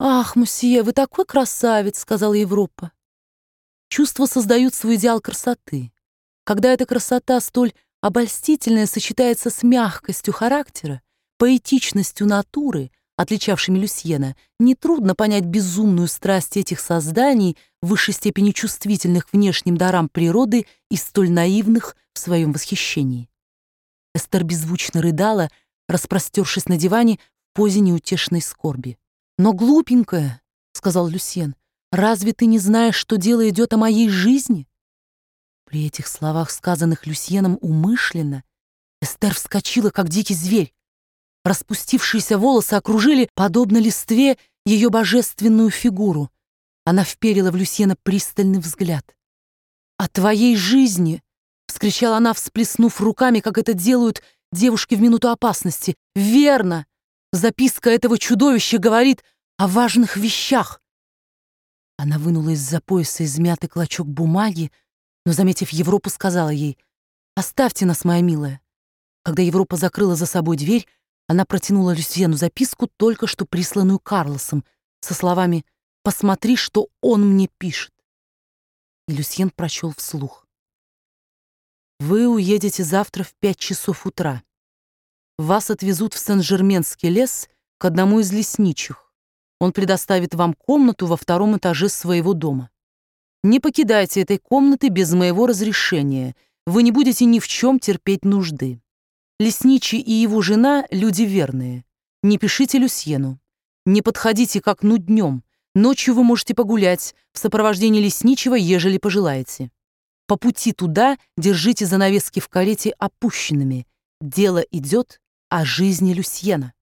«Ах, мусье, вы такой красавец», — сказала Европа. Чувства создают свой идеал красоты. Когда эта красота столь обольстительная сочетается с мягкостью характера, поэтичностью натуры, отличавшими Люсьена, нетрудно понять безумную страсть этих созданий, в высшей степени чувствительных внешним дарам природы и столь наивных в своем восхищении. Эстер беззвучно рыдала, распростершись на диване в позе неутешной скорби. «Но, глупенькая», — сказал Люсьен, — «разве ты не знаешь, что дело идет о моей жизни?» При этих словах, сказанных Люсьеном умышленно, Эстер вскочила, как дикий зверь. Распустившиеся волосы окружили, подобно листве, ее божественную фигуру. Она вперила в Люсьена пристальный взгляд. «О твоей жизни!» — вскричала она, всплеснув руками, как это делают девушки в минуту опасности. «Верно! Записка этого чудовища говорит о важных вещах!» Она вынула из-за пояса измятый клочок бумаги, но, заметив Европу, сказала ей: «Оставьте нас, моя милая». Когда Европа закрыла за собой дверь, она протянула Люсьену записку, только что присланную Карлосом, со словами: «Посмотри, что он мне пишет». И Люсьен прочел вслух: «Вы уедете завтра в 5 часов утра. Вас отвезут в Сен-Жерменский лес к одному из лесничих. Он предоставит вам комнату во 2-м этаже своего дома. Не покидайте этой комнаты без моего разрешения. Вы не будете ни в чем терпеть нужды. Лесничий и его жена — люди верные. Не пишите Люсьену. Не подходите к окну днем. Ночью вы можете погулять в сопровождении лесничего, ежели пожелаете. По пути туда держите занавески в карете опущенными. Дело идет о жизни Люсьена.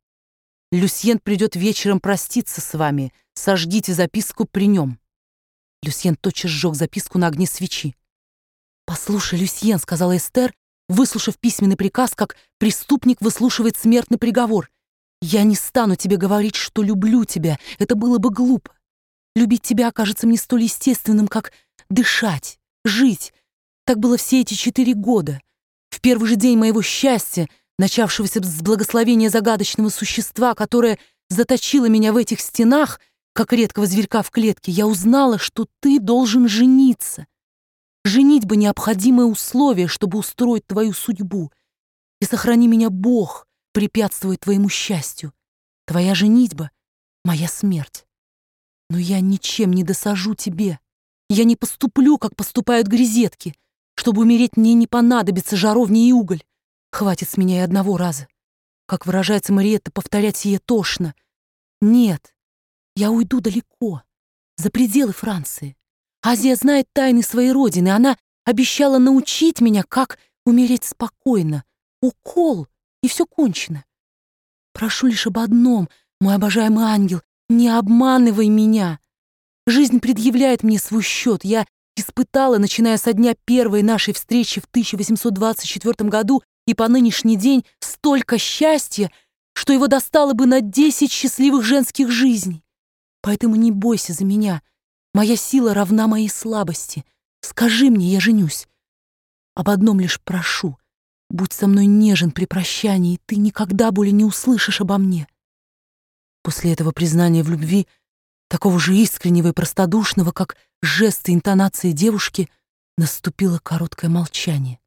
Люсьен придет вечером проститься с вами. Сожгите записку при нем». Люсьен тотчас сжег записку на огне свечи. «Послушай, Люсьен», — сказала Эстер, выслушав письменный приказ, как преступник выслушивает смертный приговор, «я не стану тебе говорить, что люблю тебя. Это было бы глупо. Любить тебя окажется мне столь естественным, как дышать, жить. Так было все эти 4 года. В первый же день моего счастья, начавшегося с благословения загадочного существа, которое заточило меня в этих стенах, как редкого зверька в клетке, я узнала, что ты должен жениться. Женитьба — необходимое условие, чтобы устроить твою судьбу. И сохрани меня, Бог, препятствует твоему счастью. Твоя женитьба — моя смерть. Но я ничем не досажу тебе. Я не поступлю, как поступают грезетки. Чтобы умереть, мне не понадобится жаровня и уголь. Хватит с меня и одного раза. Как выражается Мариетта, повторять сие тошно. Нет, я уйду далеко, за пределы Франции. Азия знает тайны своей родины. Она обещала научить меня, как умереть спокойно. Укол, и все кончено. Прошу лишь об одном, мой обожаемый ангел, не обманывай меня. Жизнь предъявляет мне свой счет. Я испытала, начиная со дня первой нашей встречи в 1824 году и по нынешний день, столько счастья, что его достало бы на 10 счастливых женских жизней. Поэтому не бойся за меня. Моя сила равна моей слабости. Скажи мне, я женюсь. Об одном лишь прошу. Будь со мной нежен при прощании, и ты никогда более не услышишь обо мне». После этого признания в любви, такого же искреннего и простодушного, как жесты и интонации девушки, наступило короткое молчание.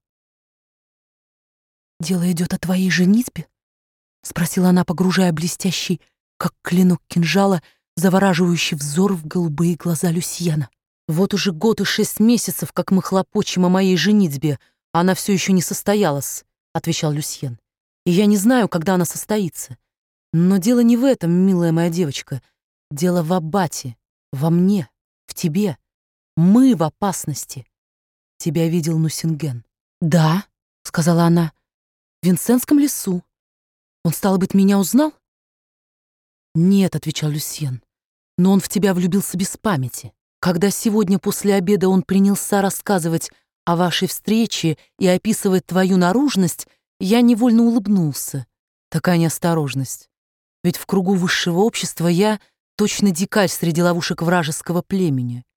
«Дело идет о твоей женитьбе?» — спросила она, погружая блестящий, как клинок кинжала, завораживающий взор в голубые глаза Люсьена. «Вот уже год и 6 месяцев, как мы хлопочем о моей женитьбе, а она все еще не состоялась», — отвечал Люсьен. «И я не знаю, когда она состоится. Но дело не в этом, милая моя девочка. Дело в аббате, во мне, в тебе. Мы в опасности. Тебя видел Нусинген». «Да», — сказала она, — «в Винсентском лесу. Он, стало быть, меня узнал?» «Нет», — отвечал Люсьен, — «но он в тебя влюбился без памяти. Когда сегодня после обеда он принялся рассказывать о вашей встрече и описывать твою наружность, я невольно улыбнулся. Такая неосторожность. Ведь в кругу высшего общества я точно дикарь среди ловушек вражеского племени.